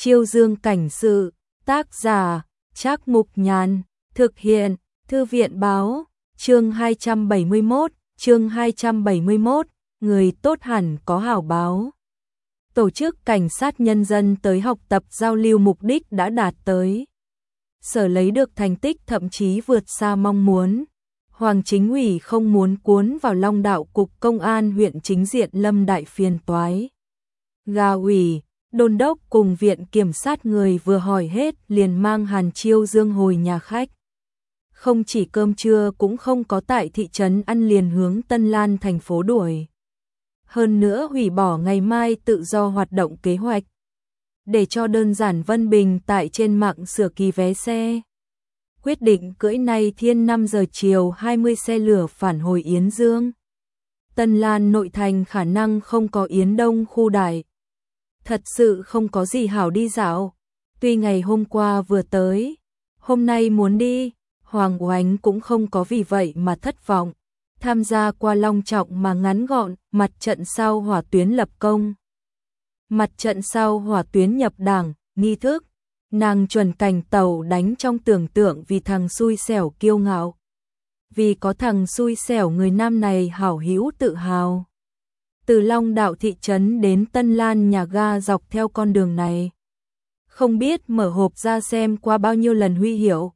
Chiêu Dương cảnh sự, tác giả, Trác Mục Nhàn, thực hiện, Thư viện báo, chương 271, người tốt hẳn có hảo báo. Tổ chức cảnh sát nhân dân tới học tập giao lưu mục đích đã đạt tới. Sở lấy được thành tích thậm chí vượt xa mong muốn. Hoàng Chính ủy không muốn cuốn vào Long Đạo cục công an huyện chính diện lâm đại phiền toái. Ga ủy, đôn đốc cùng viện kiểm sát người vừa hỏi hết liền mang Hàn Chiêu Dương hồi nhà khách. Không chỉ cơm trưa cũng không có tại thị trấn ăn, liền hướng Tân Lan thành phố đuổi. Hơn nữa hủy bỏ ngày mai tự do hoạt động kế hoạch. Để cho đơn giản Vân Bình tại trên mạng sửa ký vé xe. Quyết định cưỡi nay thiên 5 giờ chiều 20 xe lửa phản hồi Yến Dương. Tân Lan nội thành khả năng không có Yến Đông khu đại. Thật sự không có gì hảo đi dạo. Tuy ngày hôm qua vừa tới, hôm nay muốn đi, Hoàng Oánh cũng không có vì vậy mà thất vọng. Tham gia qua long trọng mà ngắn gọn, mặt trận sau hỏa tuyến lập công. Mặt trận sau hỏa tuyến nhập đảng, nghi thức. Nàng chuẩn cảnh tàu đánh trong tưởng tượng vì thằng xui xẻo kiêu ngạo. Vì có thằng xui xẻo người nam này hảo hữu tự hào. Từ Long Đạo thị trấn đến Tân Lan nhà ga dọc theo con đường này. Không biết mở hộp ra xem qua bao nhiêu lần huy hiệu.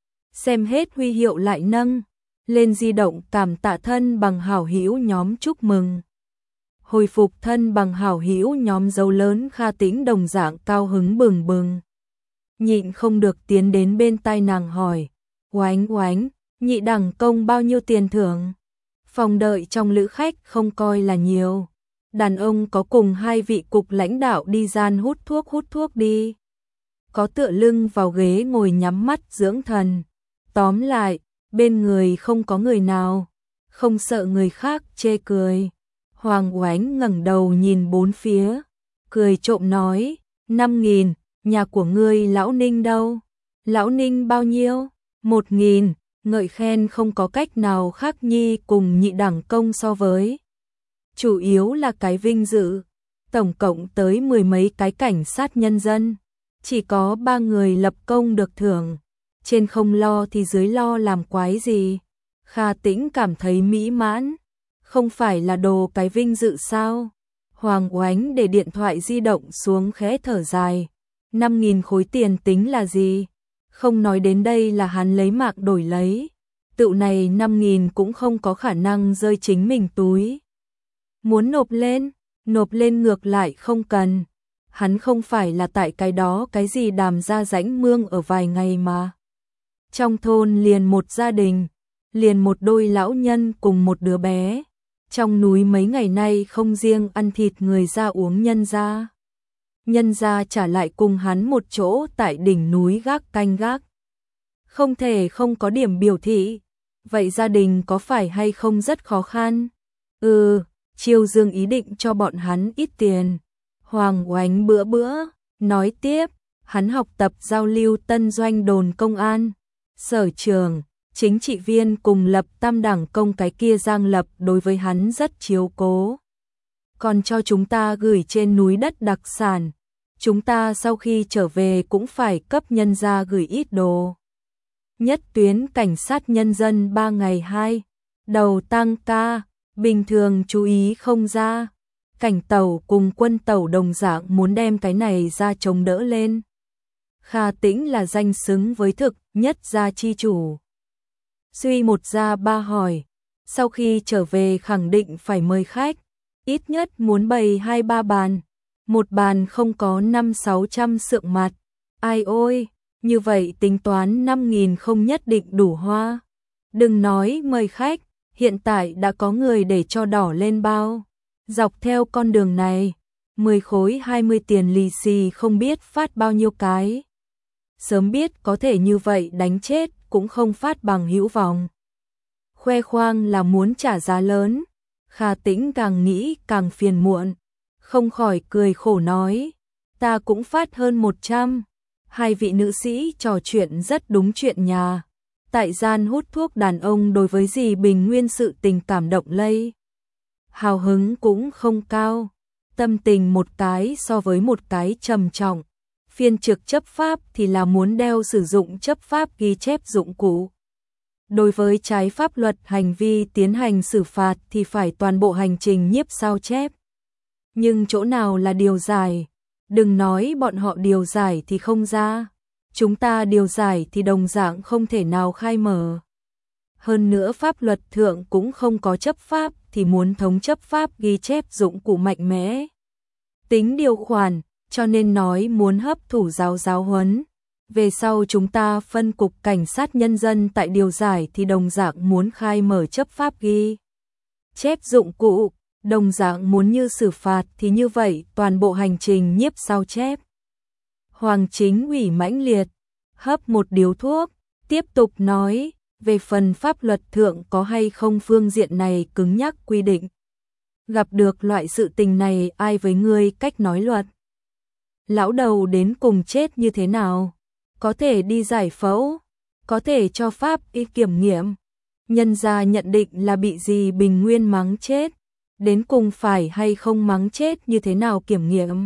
Xem hết huy hiệu lại nâng lên di động cảm tạ thân bằng hảo hữu nhóm chúc mừng. Hồi phục thân bằng hảo hữu nhóm dấu lớn Kha Tĩnh đồng dạng cao hứng bừng bừng. Nhịn không được tiến đến bên tai nàng hỏi, Oánh Oánh, nhị đẳng công bao nhiêu tiền thưởng? Phòng đợi trong lữ khách không coi là nhiều. Đàn ông có cùng hai vị cục lãnh đạo đi gian hút thuốc đi. Có tựa lưng vào ghế ngồi nhắm mắt dưỡng thần. Tóm lại, bên người không có người nào, không sợ người khác chê cười. Hoàng Oánh ngẩng đầu nhìn bốn phía, cười trộm nói, 5.000, nhà của ngươi Lão Ninh đâu? Lão Ninh bao nhiêu? 1.000, ngợi khen không có cách nào khác nhi cùng nhị đẳng công so với. Chủ yếu là cái vinh dự, tổng cộng tới 10 mấy cái cảnh sát nhân dân, chỉ có 3 người lập công được thưởng. Trên không lo thì dưới lo làm quái gì? Kha Tĩnh cảm thấy mỹ mãn, không phải là đồ cái vinh dự sao? Hoàng Oánh để điện thoại di động xuống khẽ thở dài. 5.000 khối tiền tính là gì? Không nói đến đây là hắn lấy mạng đổi lấy. Tựu này 5.000 cũng không có khả năng rơi chính mình túi. Muốn nộp lên ngược lại không cần. Hắn không phải là tại cái đó cái gì đàm ra rãnh mương ở vài ngày mà. Trong thôn liền một gia đình, liền một đôi lão nhân cùng một đứa bé. Trong núi mấy ngày nay không riêng ăn thịt người ra uống nhân ra. Nhân ra trả lại cùng hắn một chỗ tại đỉnh núi gác canh gác. Không thể không có điểm biểu thị. Vậy gia đình có phải hay không rất khó khăn? Chiêu Dương ý định cho bọn hắn ít tiền. Hoàng Oánh bữa nói tiếp, hắn học tập giao lưu tân doanh đồn công an. Sở trường, chính trị viên cùng lập tam đẳng công cái kia Giang Lập đối với hắn rất chiếu cố. Còn cho chúng ta gửi trên núi đất đặc sản. Chúng ta sau khi trở về cũng phải cấp nhân ra gửi ít đồ. Nhất tuyến cảnh sát nhân dân 3 ngày 2 đầu tăng ca, bình thường chú ý không ra. Cảnh tàu cùng quân tàu đồng dạng muốn đem cái này ra chống đỡ lên. Kha Tĩnh là danh xứng với thực nhất gia chi chủ. Suy một ra ba hỏi, sau khi trở về khẳng định phải mời khách, ít nhất muốn bày 2-3 bàn, một bàn không có 500-600 sượng mặt. Ai ôi, như vậy tính toán 5.000 không nhất định đủ hoa. Đừng nói mời khách, hiện tại đã có người để cho đỏ lên bao. Dọc theo con đường này, 10 khối 20 tiền lì xì không biết phát bao nhiêu cái. Sớm biết có thể như vậy đánh chết cũng không phát bằng hữu vọng. Khoe khoang là muốn trả giá lớn. Kha Tĩnh càng nghĩ càng phiền muộn, không khỏi cười khổ nói, ta cũng phát hơn 100. Hai vị nữ sĩ trò chuyện rất đúng chuyện nhà. Tại gian hút thuốc đàn ông đối với dì Bình Nguyên sự tình cảm động lây. Hào hứng cũng không cao, tâm tình một cái so với một cái trầm trọng. phiên trực chấp pháp thì là muốn đeo sử dụng chấp pháp ghi chép dụng cụ. Đối với trái pháp luật hành vi tiến hành xử phạt thì phải toàn bộ hành trình nhiếp sao chép. Nhưng chỗ nào là điều giải? Đừng nói bọn họ điều giải thì không ra. Chúng ta điều giải thì đồng dạng không thể nào khai mở. Hơn nữa pháp luật thượng cũng không có chấp pháp thì muốn thống chấp pháp ghi chép dụng cụ mạnh mẽ. Tính điều khoản, cho nên nói muốn hấp thụ giáo huấn. Về sau chúng ta phân cục cảnh sát nhân dân tại điều giải thì đồng dạng muốn khai mở chấp pháp ghi chép dụng cụ, đồng dạng muốn như xử phạt thì như vậy toàn bộ hành trình nhiếp sao chép. Hoàng Chính Ủy mãnh liệt, hấp một điếu thuốc, tiếp tục nói, về phần pháp luật thượng có hay không phương diện này cứng nhắc quy định. Gặp được loại sự tình này ai với ngươi cách nói luật. Lão đầu đến cùng chết như thế nào? Có thể đi giải phẫu, có thể cho pháp y kiểm nghiệm. Nhân gia nhận định là bị gì Bình Nguyên mắng chết, đến cùng phải hay không mắng chết như thế nào kiểm nghiệm.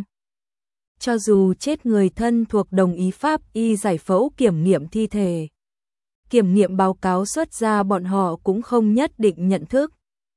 Cho dù chết người thân thuộc đồng ý pháp y giải phẫu kiểm nghiệm thi thể. Kiểm nghiệm báo cáo xuất ra bọn họ cũng không nhất định nhận thức.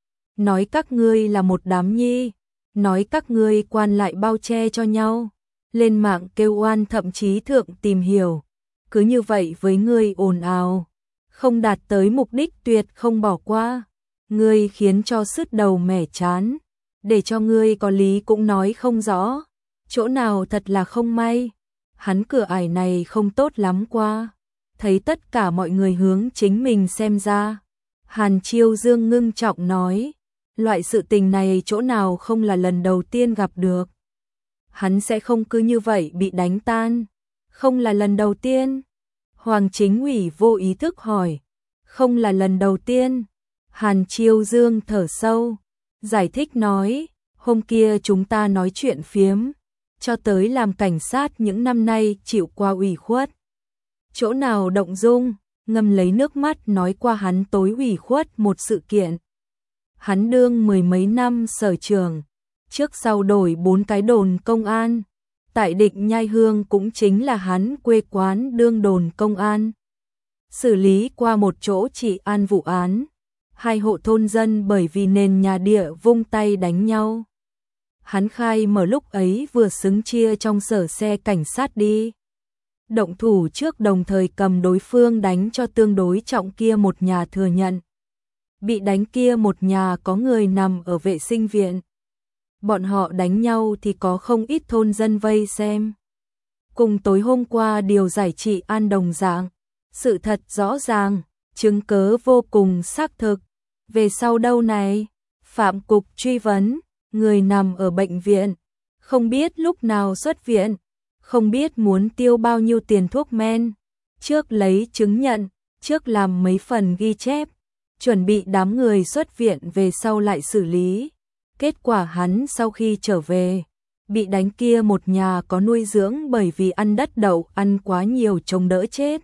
Nói các ngươi là một đám nhi, nói các ngươi quan lại bao che cho nhau, lên mạng kêu oan thậm chí thượng tìm hiểu. Cứ như vậy với ngươi ồn ào, không đạt tới mục đích tuyệt không bỏ qua. Ngươi khiến cho sứt đầu mẻ chán, để cho ngươi có lý cũng nói không rõ. Chỗ nào thật là không may, hắn cửa ải này không tốt lắm qua. Thấy tất cả mọi người hướng chính mình xem ra. Hàn Chiêu Dương ngưng trọng nói, loại sự tình này chỗ nào không là lần đầu tiên gặp được. Hắn sẽ không cứ như vậy bị đánh tan. Không là lần đầu tiên. Hoàng Chính Ủy vô ý thức hỏi. Không là lần đầu tiên. Hàn Chiêu Dương thở sâu, giải thích nói, hôm kia chúng ta nói chuyện phiếm, cho tới làm cảnh sát những năm nay chịu qua ủy khuất. Chỗ nào động dung, ngâm lấy nước mắt nói qua hắn tối ủy khuất một sự kiện. Hắn đương mười mấy năm sở trường, trước sau đổi 4 cái đồn công an. Tại Định Nhai Hương cũng chính là hắn quê quán đương đồn công an. Xử lý qua một chỗ trị an vụ án. 2 hộ thôn dân bởi vì nền nhà địa vung tay đánh nhau. Hắn khai mở lúc ấy vừa xứng chia trong sở xe cảnh sát đi. Động thủ trước đồng thời cầm đối phương đánh cho tương đối trọng kia một nhà thừa nhận. Bị đánh kia một nhà có người nằm ở vệ sinh viện. Bọn họ đánh nhau thì có không ít thôn dân vây xem. Cùng tối hôm qua điều giải trị an đồng dạng. Sự thật rõ ràng, chứng cớ vô cùng xác thực. Về sau đâu này? Phạm cục truy vấn, người nằm ở bệnh viện. Không biết lúc nào xuất viện. Không biết muốn tiêu bao nhiêu tiền thuốc men. Trước lấy chứng nhận, trước làm mấy phần ghi chép. Chuẩn bị đám người xuất viện về sau lại xử lý. Kết quả hắn sau khi trở về, bị đánh kia một nhà có nuôi dưỡng bởi vì ăn đất đậu ăn quá nhiều trông đỡ chết.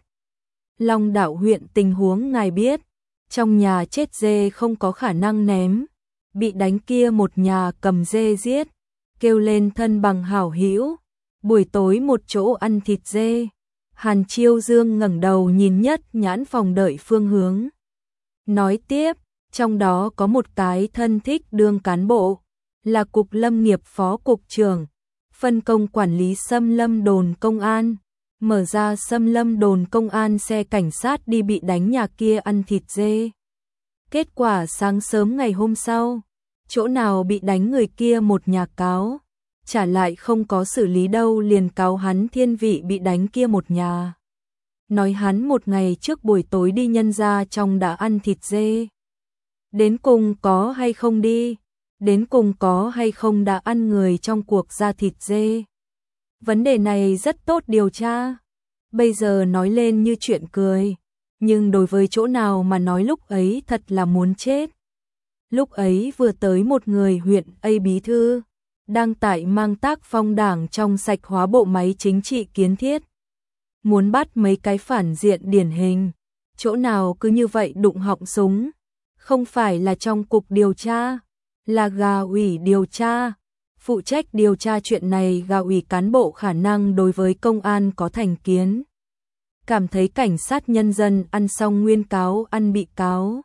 Long Đạo huyện tình huống ngài biết, trong nhà chết dê không có khả năng ném, bị đánh kia một nhà cầm dê giết, kêu lên thân bằng hảo hữu, buổi tối một chỗ ăn thịt dê. Hàn Chiêu Dương ngẩng đầu nhìn Nhất Nhãn phòng đợi phương hướng. Nói tiếp, trong đó có một cái thân thích đương cán bộ, là cục lâm nghiệp phó cục trưởng, phân công quản lý xâm lâm đồn công an, mở ra xâm lâm đồn công an xe cảnh sát đi bị đánh nhà kia ăn thịt dê. Kết quả sáng sớm ngày hôm sau, chỗ nào bị đánh người kia một nhà cáo, trả lại không có xử lý đâu liền cáo hắn thiên vị bị đánh kia một nhà. Nói hắn một ngày trước buổi tối đi nhân gia trong đã ăn thịt dê. Đến cùng có hay không đi, đến cùng có hay không đã ăn người trong cuộc ra thịt dê. Vấn đề này rất tốt điều tra. Bây giờ nói lên như chuyện cười, nhưng đối với chỗ nào mà nói lúc ấy thật là muốn chết. Lúc ấy vừa tới một người huyện A bí thư, đang tại mang tác phong đảng trong sạch hóa bộ máy chính trị kiến thiết. Muốn bắt mấy cái phản diện điển hình, chỗ nào cứ như vậy đụng họng súng. Không phải là trong cục điều tra, là gà ủy điều tra. Phụ trách điều tra chuyện này Gào ủy cán bộ khả năng đối với công an có thành kiến. Cảm thấy cảnh sát nhân dân ăn xong nguyên cáo ăn bị cáo.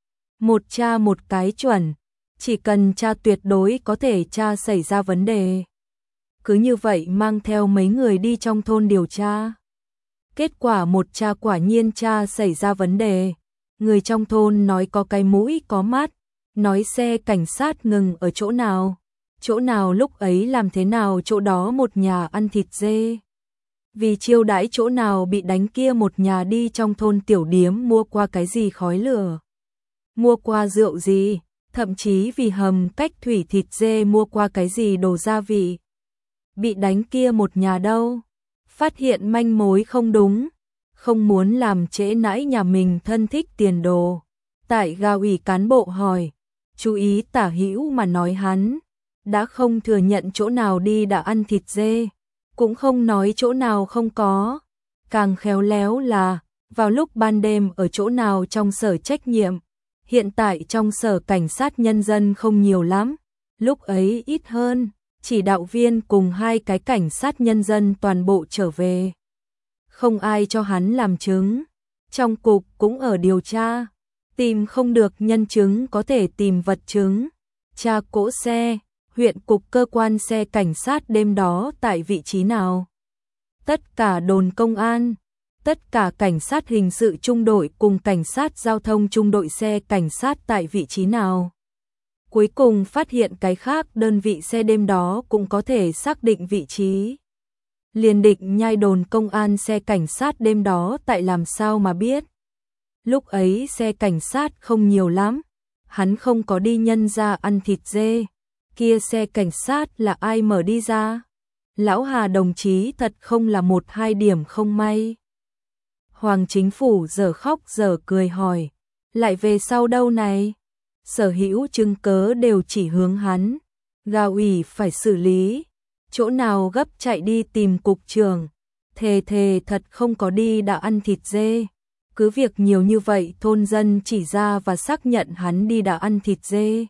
Một tra một cái chuẩn, chỉ cần tra tuyệt đối có thể tra xảy ra vấn đề. Cứ như vậy mang theo mấy người đi trong thôn điều tra. Kết quả một tra quả nhiên tra xảy ra vấn đề. Người trong thôn nói có cái mũi có mắt, nói xe cảnh sát ngừng ở chỗ nào lúc ấy làm thế nào chỗ đó một nhà ăn thịt dê. Vì chiêu đãi chỗ nào bị đánh kia một nhà đi trong thôn tiểu điếm mua qua cái gì khói lửa. Mua qua rượu gì, thậm chí vì hầm cách thủy thịt dê mua qua cái gì đồ gia vị. Bị đánh kia một nhà đâu. Phát hiện manh mối không đúng, không muốn làm trễ nãi nhà mình thân thích tiền đồ. Tại Gào ủy cán bộ hỏi, chú ý tả hữu mà nói hắn, đã không thừa nhận chỗ nào đi đã ăn thịt dê, cũng không nói chỗ nào không có. Càng khéo léo là, vào lúc ban đêm ở chỗ nào trong sở trách nhiệm, hiện tại trong sở cảnh sát nhân dân không nhiều lắm, lúc ấy ít hơn. Chỉ đạo viên cùng 2 cái cảnh sát nhân dân toàn bộ trở về. Không ai cho hắn làm chứng. Trong cục cũng ở điều tra. Tìm không được nhân chứng có thể tìm vật chứng. Tra cỗ xe, huyện cục cơ quan xe cảnh sát đêm đó tại vị trí nào. Tất cả đồn công an, tất cả cảnh sát hình sự trung đội cùng cảnh sát giao thông trung đội xe cảnh sát tại vị trí nào. Cuối cùng phát hiện cái khác đơn vị xe đêm đó cũng có thể xác định vị trí. Liền định nhai đồn công an xe cảnh sát đêm đó tại làm sao mà biết. Lúc ấy xe cảnh sát không nhiều lắm, hắn không có đi nhân ra ăn thịt dê. Kia xe cảnh sát là ai mở đi ra? Lão Hà đồng chí thật không là 1-2 điểm không may. Hoàng Chính Phủ giờ khóc giờ cười hỏi, lại về sau đâu này? Sở hữu chứng cớ đều chỉ hướng hắn. Gào ủy phải xử lý. Chỗ nào gấp chạy đi tìm cục trưởng. Thề thật không có đi đã ăn thịt dê. Cứ việc nhiều như vậy thôn dân chỉ ra và xác nhận hắn đi đã ăn thịt dê.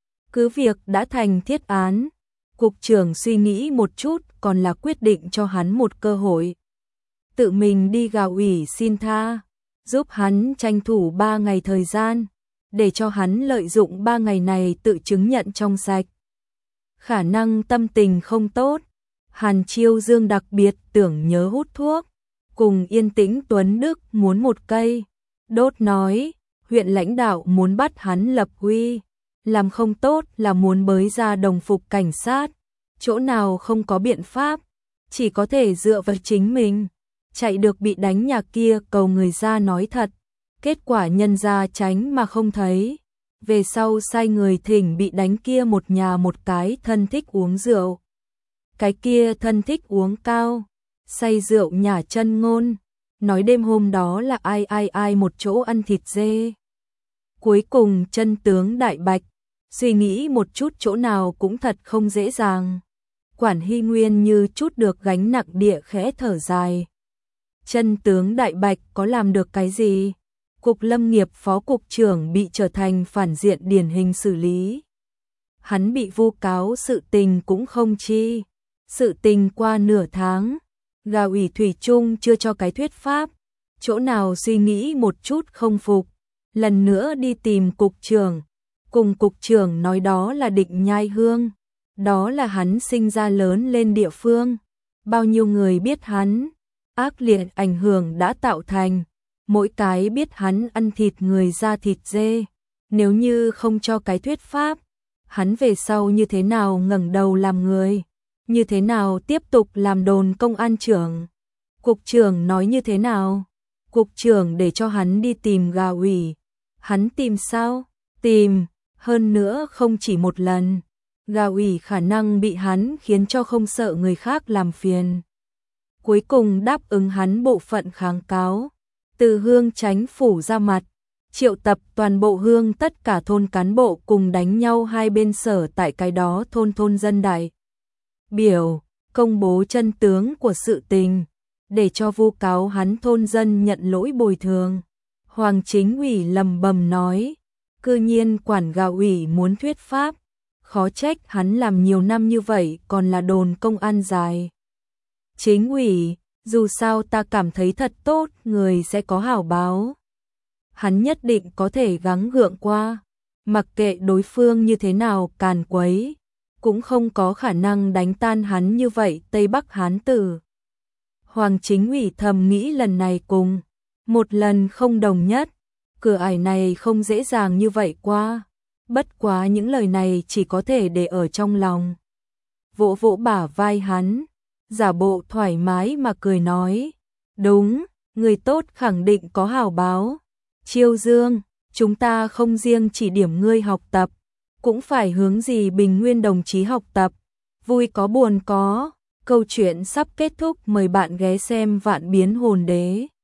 Cứ việc đã thành thiết án. Cục trưởng suy nghĩ một chút còn là quyết định cho hắn một cơ hội. Tự mình đi Gào ủy xin tha. Giúp hắn tranh thủ 3 ngày thời gian. Để cho hắn lợi dụng 3 ngày này tự chứng nhận trong sạch. Khả năng tâm tình không tốt, Hàn Chiêu Dương đặc biệt tưởng nhớ hút thuốc, cùng Yên Tĩnh Tuấn Đức muốn một cây. Đốt nói, huyện lãnh đạo muốn bắt hắn lập uy, làm không tốt là muốn bới ra đồng phục cảnh sát, chỗ nào không có biện pháp, chỉ có thể dựa vào chính mình, chạy được bị đánh nhà kia cầu người ra nói thật. Kết quả nhân ra tránh mà không thấy. Về sau sai người thỉnh bị đánh kia một nhà một cái thân thích uống rượu. Cái kia thân thích uống cao, say rượu nhả chân ngôn, nói đêm hôm đó là ai một chỗ ăn thịt dê. Cuối cùng chân tướng đại bạch, suy nghĩ một chút chỗ nào cũng thật không dễ dàng. Quản Hy Nguyên như chút được gánh nặng địa khẽ thở dài. Chân tướng đại bạch có làm được cái gì? Cục Lâm nghiệp phó cục trưởng bị trở thành phản diện điển hình xử lý. Hắn bị vu cáo sự tình cũng không chi. Sự tình qua nửa tháng, Gào ủy thủy chung chưa cho cái thuyết pháp. Chỗ nào suy nghĩ một chút không phục. Lần nữa đi tìm cục trưởng. Cùng cục trưởng nói đó là Định Nhai Hương. Đó là hắn sinh ra lớn lên địa phương. Bao nhiêu người biết hắn. Ác liệt ảnh hưởng đã tạo thành. Mỗi cái biết hắn ăn thịt người ra thịt dê, nếu như không cho cái thuyết pháp, hắn về sau như thế nào ngẩng đầu làm người, như thế nào tiếp tục làm đồn công an trưởng. Cục trưởng nói như thế nào? Cục trưởng để cho hắn đi tìm Gào ủy. Hắn tìm sao? Tìm, hơn nữa không chỉ một lần. Gào ủy khả năng bị hắn khiến cho không sợ người khác làm phiền. Cuối cùng đáp ứng hắn bộ phận kháng cáo. Từ Hương Chánh phủ ra mặt, triệu tập toàn bộ Hương tất cả thôn cán bộ cùng đánh nhau hai bên sở tại cái đó thôn dân đại. Biểu, công bố chân tướng của sự tình, để cho vu cáo hắn thôn dân nhận lỗi bồi thường. Hoàng Chính ủy lầm bầm nói, cư nhiên quản Gào ủy muốn thuyết pháp, khó trách hắn làm nhiều năm như vậy còn là đồn công an dài. Chính ủy, dù sao ta cảm thấy thật tốt, người sẽ có hảo báo. Hắn nhất định có thể gắng gượng qua, mặc kệ đối phương như thế nào càn quấy, cũng không có khả năng đánh tan hắn như vậy. Tây Bắc Hán Tử. Hoàng Chính ủy thầm nghĩ lần này cùng một lần không đồng nhất, cửa ải này không dễ dàng như vậy qua. Bất quá những lời này chỉ có thể để ở trong lòng. Vỗ vỗ bả vai hắn, giả bộ thoải mái mà cười nói, đúng, người tốt khẳng định có hảo báo. Chiêu Dương, chúng ta không riêng chỉ điểm ngươi học tập, cũng phải hướng Dì Bình Nguyên đồng chí học tập. Vui có buồn có, câu chuyện sắp kết thúc, mời bạn ghé xem Vạn Biến Hồn Đế.